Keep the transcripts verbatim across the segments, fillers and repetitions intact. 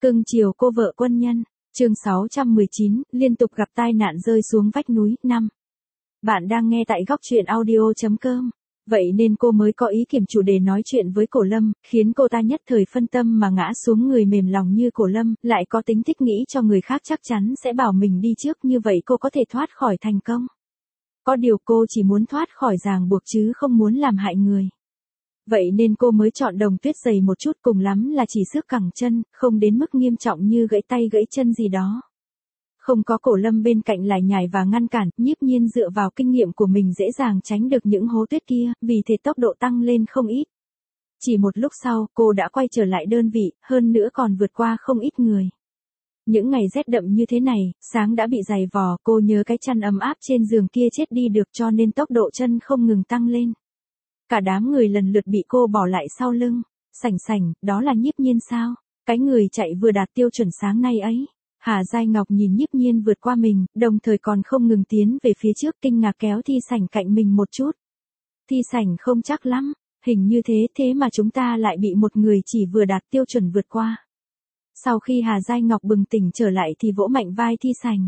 Cưng chiều cô vợ quân nhân. Chương sáu trăm mười chín, liên tục gặp tai nạn rơi xuống vách núi. Năm. Bạn đang nghe tại góc truyện audio chấm com. Vậy nên cô mới có ý kiểm chủ đề nói chuyện với Cổ Lâm, khiến cô ta nhất thời phân tâm mà ngã xuống người mềm lòng như Cổ Lâm, lại có tính thích nghĩ cho người khác chắc chắn sẽ bảo mình đi trước, như vậy cô có thể thoát khỏi thành công. Có điều cô chỉ muốn thoát khỏi ràng buộc chứ không muốn làm hại người. Vậy nên cô mới chọn đồng tuyết dày một chút, cùng lắm là chỉ xước cẳng chân, không đến mức nghiêm trọng như gãy tay gãy chân gì đó. Không có Cổ Lâm bên cạnh lải nhải và ngăn cản, Nhiếp Nhiên dựa vào kinh nghiệm của mình dễ dàng tránh được những hố tuyết kia, vì thế tốc độ tăng lên không ít. Chỉ một lúc sau, cô đã quay trở lại đơn vị, hơn nữa còn vượt qua không ít người. Những ngày rét đậm như thế này, sáng đã bị dày vò, cô nhớ cái chăn ấm áp trên giường kia chết đi được, cho nên tốc độ chân không ngừng tăng lên. Cả đám người lần lượt bị cô bỏ lại sau lưng. Sảnh sảnh, đó là Nhiếp Nhiên sao? Cái người chạy vừa đạt tiêu chuẩn sáng nay ấy. Hà Giai Ngọc nhìn Nhiếp Nhiên vượt qua mình, đồng thời còn không ngừng tiến về phía trước, kinh ngạc kéo Thi Sảnh cạnh mình một chút. Thi Sảnh không chắc lắm, hình như thế thế mà chúng ta lại bị một người chỉ vừa đạt tiêu chuẩn vượt qua. Sau khi Hà Giai Ngọc bừng tỉnh trở lại thì vỗ mạnh vai Thi Sảnh.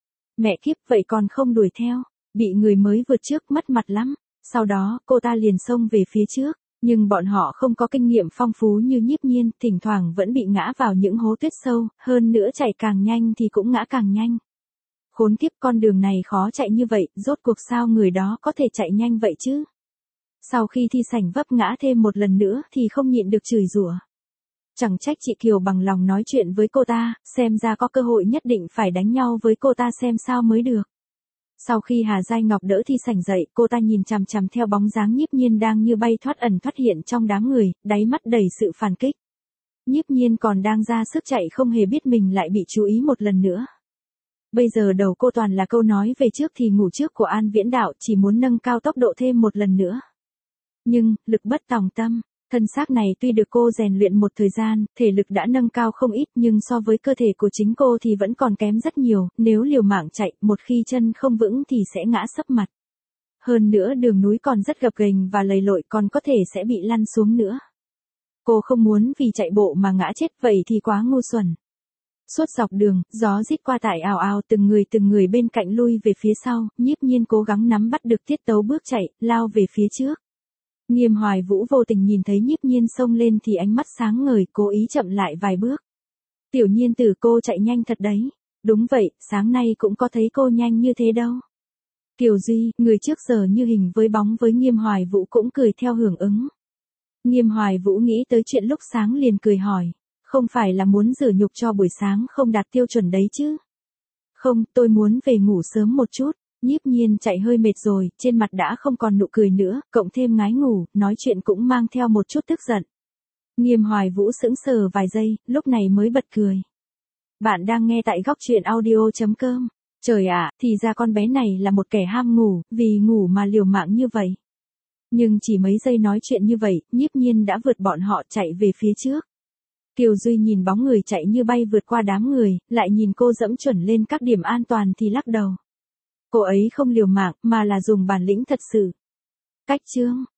Mẹ kiếp, vậy còn không đuổi theo, bị người mới vượt trước mất mặt lắm. Sau đó, cô ta liền xông về phía trước, nhưng bọn họ không có kinh nghiệm phong phú như Nhiếp Nhiên, thỉnh thoảng vẫn bị ngã vào những hố tuyết sâu, hơn nữa chạy càng nhanh thì cũng ngã càng nhanh. Khốn kiếp, con đường này khó chạy như vậy, rốt cuộc sao người đó có thể chạy nhanh vậy chứ? Sau khi Thi Sảnh vấp ngã thêm một lần nữa thì không nhịn được chửi rủa. Chẳng trách chị Kiều bằng lòng nói chuyện với cô ta, xem ra có cơ hội nhất định phải đánh nhau với cô ta xem sao mới được. Sau khi Hà Giai Ngọc đỡ Thi Sảnh dậy, cô ta nhìn chằm chằm theo bóng dáng Nhiếp Nhiên đang như bay thoát ẩn thoát hiện trong đám người, đáy mắt đầy sự phản kích. Nhiếp Nhiên còn đang ra sức chạy, không hề biết mình lại bị chú ý một lần nữa. Bây giờ đầu cô toàn là câu nói về trước thì ngủ trước của An Viễn Đạo, chỉ muốn nâng cao tốc độ thêm một lần nữa. Nhưng, lực bất tòng tâm. Thân xác này tuy được cô rèn luyện một thời gian, thể lực đã nâng cao không ít, nhưng so với cơ thể của chính cô thì vẫn còn kém rất nhiều, nếu liều mạng chạy, một khi chân không vững thì sẽ ngã sấp mặt. Hơn nữa đường núi còn rất gập ghềnh và lầy lội, còn có thể sẽ bị lăn xuống nữa. Cô không muốn vì chạy bộ mà ngã chết, vậy thì quá ngu xuẩn. Suốt dọc đường, gió rít qua tải ào ào, từng người từng người bên cạnh lui về phía sau, Nhiếp Nhiên cố gắng nắm bắt được tiết tấu bước chạy, lao về phía trước. Nghiêm Hoài Vũ vô tình nhìn thấy Nhiếp Nhiên xông lên thì ánh mắt sáng ngời, cố ý chậm lại vài bước. Tiểu Nhiên tử, cô chạy nhanh thật đấy. Đúng vậy, sáng nay cũng có thấy cô nhanh như thế đâu. Kiều Duy, người trước giờ như hình với bóng với Nghiêm Hoài Vũ, cũng cười theo hưởng ứng. Nghiêm Hoài Vũ nghĩ tới chuyện lúc sáng liền cười hỏi, không phải là muốn rửa nhục cho buổi sáng không đạt tiêu chuẩn đấy chứ? Không, tôi muốn về ngủ sớm một chút. Nhiếp Nhiên chạy hơi mệt rồi, trên mặt đã không còn nụ cười nữa, cộng thêm ngái ngủ, nói chuyện cũng mang theo một chút tức giận. Nghiêm Hoài Vũ sững sờ vài giây, lúc này mới bật cười. Bạn đang nghe tại góc truyện audio chấm com. Trời ạ, thì ra con bé này là một kẻ ham ngủ, vì ngủ mà liều mạng như vậy. Nhưng chỉ mấy giây nói chuyện như vậy, Nhiếp Nhiên đã vượt bọn họ chạy về phía trước. Kiều Duy nhìn bóng người chạy như bay vượt qua đám người, lại nhìn cô dẫm chuẩn lên các điểm an toàn thì lắc đầu. Cô ấy không liều mạng, mà là dùng bản lĩnh thật sự. Cách chương.